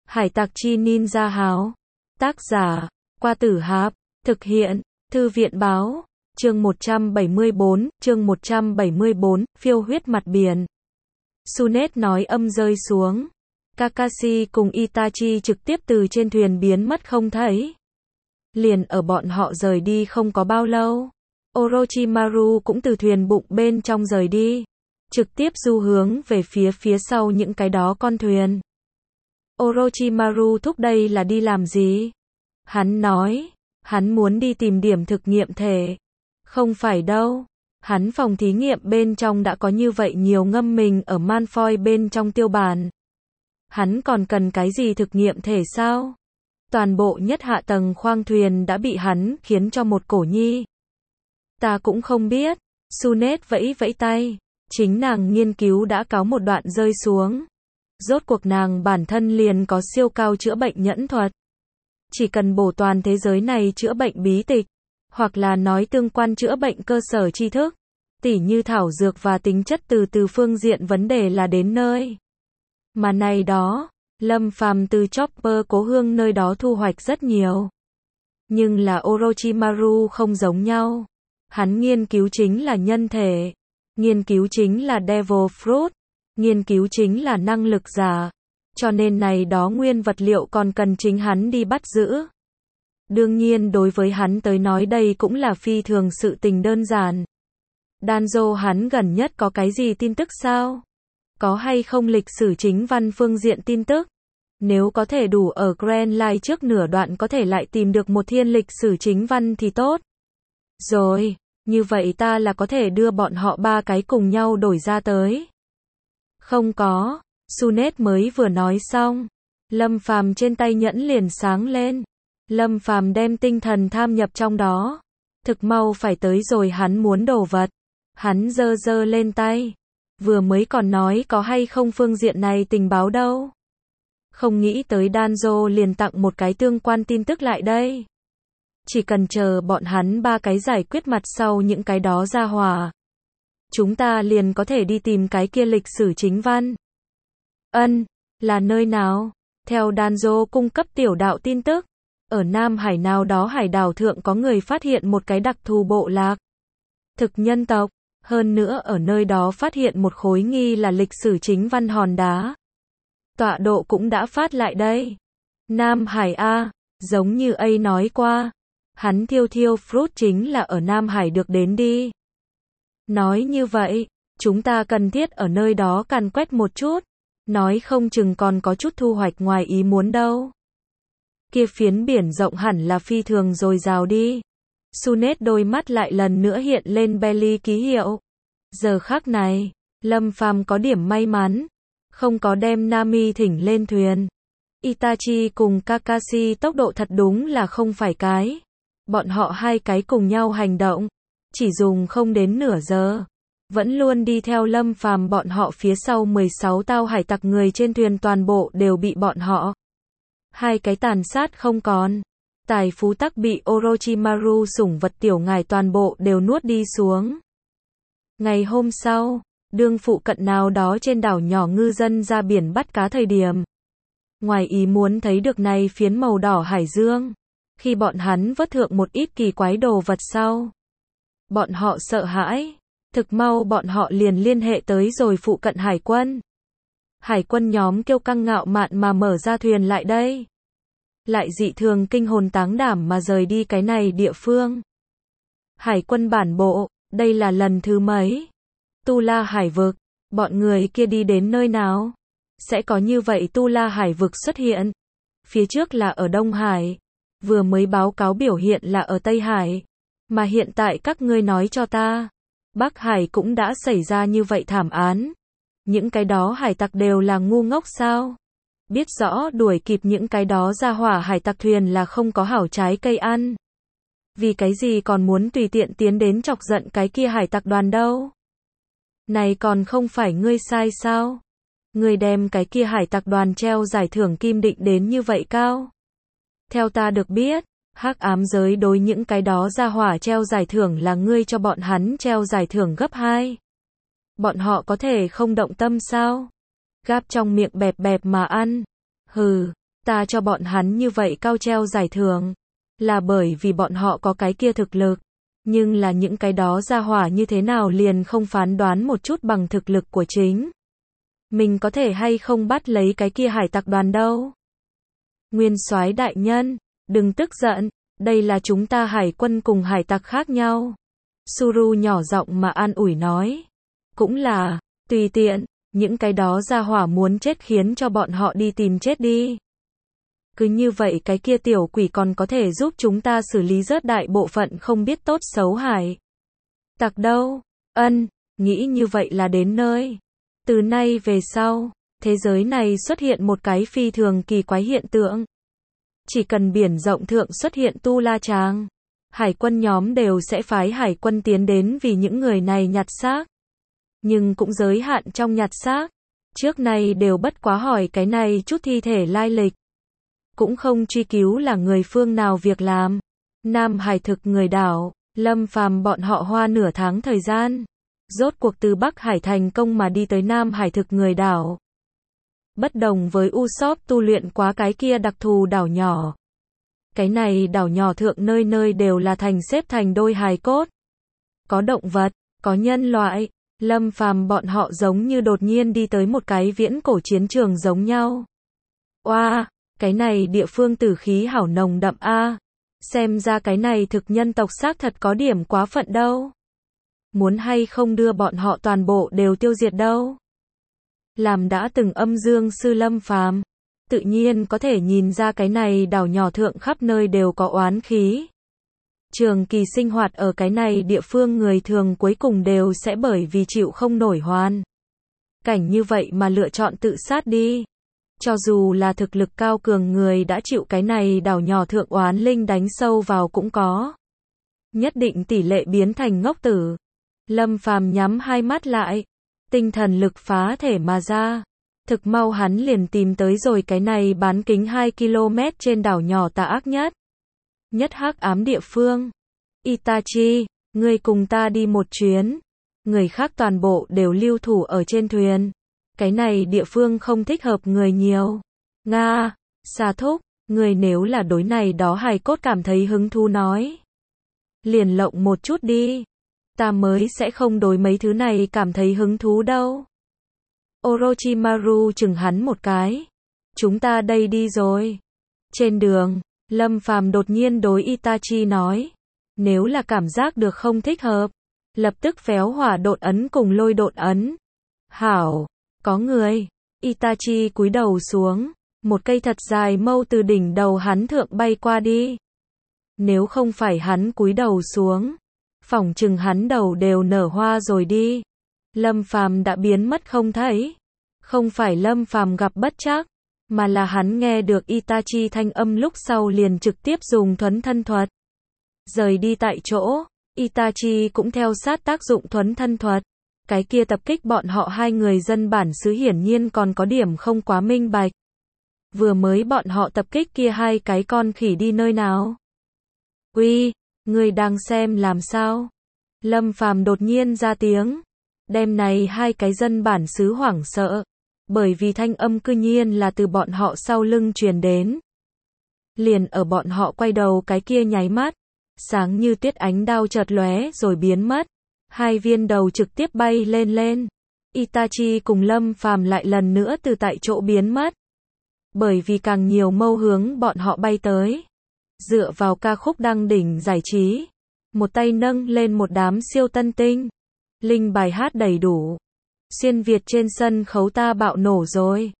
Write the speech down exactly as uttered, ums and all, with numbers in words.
Hải tặc chi ninja háo. Tác giả, Qua Tử Hạp. Thực hiện, Thư viện báo. Chương một trăm bảy mươi bốn, chương một trăm bảy mươi bốn, phiêu huyết mặt biển. Tsunade nói âm rơi xuống. Kakashi cùng Itachi trực tiếp từ trên thuyền biến mất không thấy. Liền ở bọn họ rời đi không có bao lâu, Orochimaru cũng từ thuyền bụng bên trong rời đi, trực tiếp du hướng về phía phía sau những cái đó con thuyền. Orochimaru thúc đây là đi làm gì? Hắn nói, hắn muốn đi tìm điểm thực nghiệm thể. Không phải đâu, hắn phòng thí nghiệm bên trong đã có như vậy nhiều ngâm mình ở Malfoy bên trong tiêu bản. Hắn còn cần cái gì thực nghiệm thể sao? Toàn bộ nhất hạ tầng khoang thuyền đã bị hắn khiến cho một cổ nhi. Ta cũng không biết. Tsunade vẫy vẫy tay. Chính nàng nghiên cứu đã cáo một đoạn rơi xuống. Rốt cuộc nàng bản thân liền có siêu cao chữa bệnh nhẫn thuật. Chỉ cần bổ toàn thế giới này chữa bệnh bí tịch, hoặc là nói tương quan chữa bệnh cơ sở tri thức, tỉ như thảo dược và tính chất từ từ phương diện vấn đề là đến nơi. Mà này đó, Lâm Phàm từ Chopper Cố Hương nơi đó thu hoạch rất nhiều. Nhưng là Orochimaru không giống nhau. Hắn nghiên cứu chính là nhân thể, nghiên cứu chính là Devil Fruit, nghiên cứu chính là năng lực giả. Cho nên này đó nguyên vật liệu còn cần chính hắn đi bắt giữ. Đương nhiên đối với hắn tới nói đây cũng là phi thường sự tình đơn giản. Danzo hắn gần nhất có cái gì tin tức sao? Có hay không lịch sử chính văn phương diện tin tức? Nếu có thể đủ ở Grand Line trước nửa đoạn có thể lại tìm được một thiên lịch sử chính văn thì tốt. Rồi, như vậy ta là có thể đưa bọn họ ba cái cùng nhau đổi ra tới. Không có, Tsunade mới vừa nói xong. Lâm Phàm trên tay nhẫn liền sáng lên. Lâm Phàm đem tinh thần tham nhập trong đó. Thực mau phải tới rồi hắn muốn đồ vật. Hắn giơ giơ lên tay. Vừa mới còn nói có hay không phương diện này tình báo đâu. Không nghĩ tới Danzo liền tặng một cái tương quan tin tức lại đây. Chỉ cần chờ bọn hắn ba cái giải quyết mặt sau những cái đó ra hòa. Chúng ta liền có thể đi tìm cái kia lịch sử chính văn. Ân, là nơi nào? Theo Danzo cung cấp tiểu đạo tin tức. Ở Nam Hải nào đó hải đảo thượng có người phát hiện một cái đặc thù bộ lạc. Thực nhân tộc. Hơn nữa ở nơi đó phát hiện một khối nghi là lịch sử chính văn hòn đá. Tọa độ cũng đã phát lại đây. Nam Hải A, giống như A nói qua. Hắn thiêu thiêu fruit chính là ở Nam Hải được đến đi. Nói như vậy, chúng ta cần thiết ở nơi đó càn quét một chút. Nói không chừng còn có chút thu hoạch ngoài ý muốn đâu. Kia phiến biển rộng hẳn là phi thường dồi dào đi. Tsunade đôi mắt lại lần nữa hiện lên belly ký hiệu. Giờ khắc này, Lâm Phàm có điểm may mắn. Không có đem Nami thỉnh lên thuyền. Itachi cùng Kakashi tốc độ thật đúng là không phải cái. Bọn họ hai cái cùng nhau hành động. Chỉ dùng không đến nửa giờ. Vẫn luôn đi theo Lâm Phàm bọn họ phía sau mười sáu tao hải tặc người trên thuyền toàn bộ đều bị bọn họ. Hai cái tàn sát không còn. Tài phú tắc bị Orochimaru sủng vật tiểu ngài toàn bộ đều nuốt đi xuống. Ngày hôm sau, đương phụ cận nào đó trên đảo nhỏ ngư dân ra biển bắt cá thời điểm. Ngoài ý muốn thấy được này phiến màu đỏ hải dương. Khi bọn hắn vớt thượng một ít kỳ quái đồ vật sau. Bọn họ sợ hãi. Thực mau bọn họ liền liên hệ tới rồi phụ cận hải quân. Hải quân nhóm kêu căng ngạo mạn mà mở ra thuyền lại đây. Lại dị thường kinh hồn táng đảm mà rời đi cái này địa phương. Hải quân bản bộ, đây là lần thứ mấy? Tu La Hải vực, bọn người kia đi đến nơi nào? Sẽ có như vậy Tu La Hải vực xuất hiện. Phía trước là ở Đông Hải. Vừa mới báo cáo biểu hiện là ở Tây Hải. Mà hiện tại các ngươi nói cho ta. Bắc Hải cũng đã xảy ra như vậy thảm án. Những cái đó hải tặc đều là ngu ngốc sao? Biết rõ đuổi kịp những cái đó ra hỏa hải tặc thuyền là không có hảo trái cây ăn. Vì cái gì còn muốn tùy tiện tiến đến chọc giận cái kia hải tặc đoàn đâu? Này còn không phải ngươi sai sao? Ngươi đem cái kia hải tặc đoàn treo giải thưởng kim định đến như vậy cao? Theo ta được biết, hắc ám giới đối những cái đó ra hỏa treo giải thưởng là ngươi cho bọn hắn treo giải thưởng gấp hai. Bọn họ có thể không động tâm sao? Gáp trong miệng bẹp bẹp mà ăn. Hừ, Ta cho bọn hắn như vậy cao treo giải thưởng, là bởi vì bọn họ có cái kia thực lực. Nhưng là những cái đó ra hỏa như thế nào liền không phán đoán một chút bằng thực lực của chính. Mình có thể hay không bắt lấy cái kia hải tặc đoàn đâu. Nguyên soái đại nhân, đừng tức giận, đây là chúng ta hải quân cùng hải tặc khác nhau. Suru nhỏ giọng mà an ủi nói. Cũng là, tùy tiện, những cái đó ra hỏa muốn chết khiến cho bọn họ đi tìm chết đi. Cứ như vậy cái kia tiểu quỷ còn có thể giúp chúng ta xử lý rớt đại bộ phận không biết tốt xấu hải tặc đâu. Ân, nghĩ như vậy là đến nơi. Từ nay về sau, thế giới này xuất hiện một cái phi thường kỳ quái hiện tượng. Chỉ cần biển rộng thượng xuất hiện tu la tràng, hải quân nhóm đều sẽ phái hải quân tiến đến vì những người này nhặt xác. Nhưng cũng giới hạn trong nhặt xác. Trước này đều bất quá hỏi cái này chút thi thể lai lịch. Cũng không truy cứu là người phương nào việc làm. Nam Hải thực người đảo, Lâm Phàm bọn họ hoa nửa tháng thời gian. Rốt cuộc từ Bắc Hải thành công mà đi tới Nam Hải thực người đảo. Bất đồng với Usopp tu luyện quá cái kia đặc thù đảo nhỏ. Cái này đảo nhỏ thượng nơi nơi đều là thành xếp thành đôi hài cốt. Có động vật, có nhân loại. Lâm Phàm bọn họ giống như đột nhiên đi tới một cái viễn cổ chiến trường giống nhau. Oa, wow, cái này địa phương tử khí hảo nồng đậm a. À. Xem ra cái này thực nhân tộc xác thật có điểm quá phận đâu. Muốn hay không đưa bọn họ toàn bộ đều tiêu diệt đâu. Làm đã từng âm dương sư Lâm Phàm, tự nhiên có thể nhìn ra cái này đảo nhỏ thượng khắp nơi đều có oán khí. Trường kỳ sinh hoạt ở cái này địa phương người thường cuối cùng đều sẽ bởi vì chịu không nổi hoàn cảnh như vậy mà lựa chọn tự sát đi. Cho dù là thực lực cao cường người đã chịu cái này đảo nhỏ thượng oán linh đánh sâu vào cũng có. Nhất định tỷ lệ biến thành ngốc tử. Lâm Phàm nhắm hai mắt lại. Tinh thần lực phá thể mà ra. Thực mau hắn liền tìm tới rồi cái này bán kính hai ki lô mét trên đảo nhỏ tà ác nhất. Nhất hắc ám địa phương. Itachi, ngươi cùng ta đi một chuyến. Người khác toàn bộ đều lưu thủ ở trên thuyền. Cái này địa phương không thích hợp người nhiều. Nga, Sa thúc, người nếu là đối này đó hài cốt cảm thấy hứng thú nói. Liền lộng một chút đi. Ta mới sẽ không đối mấy thứ này cảm thấy hứng thú đâu. Orochimaru chừng hắn một cái. Chúng ta đây đi rồi. Trên đường, Lâm Phàm đột nhiên đối Itachi nói. Nếu là cảm giác được không thích hợp, lập tức phéo hỏa độn ấn cùng lôi độn ấn. Hảo, có người. Itachi cúi đầu xuống. Một cây thật dài mâu từ đỉnh đầu hắn thượng bay qua đi. Nếu không phải hắn cúi đầu xuống, phỏng chừng hắn đầu đều nở hoa rồi đi. Lâm Phàm đã biến mất không thấy. Không phải Lâm Phàm gặp bất trắc, mà là hắn nghe được Itachi thanh âm lúc sau liền trực tiếp dùng thuấn thân thuật. Rời đi tại chỗ, Itachi cũng theo sát tác dụng thuấn thân thuật. Cái kia tập kích bọn họ hai người dân bản xứ hiển nhiên còn có điểm không quá minh bạch. Vừa mới bọn họ tập kích kia hai cái con khỉ đi nơi nào? Uy, người đang xem làm sao? Lâm Phàm đột nhiên ra tiếng. Đêm này hai cái dân bản xứ hoảng sợ. Bởi vì thanh âm cư nhiên là từ bọn họ sau lưng truyền đến. Liền ở bọn họ quay đầu cái kia nháy mắt. Sáng như tuyết ánh đao chợt lóe rồi biến mất. Hai viên đầu trực tiếp bay lên lên. Itachi cùng Lâm Phàm lại lần nữa từ tại chỗ biến mất. Bởi vì càng nhiều mâu hướng bọn họ bay tới. Dựa vào ca khúc đăng đỉnh giải trí. Một tay nâng lên một đám siêu tân tinh. Linh bài hát đầy đủ. Xuyên Việt trên sân khấu ta bạo nổ rồi.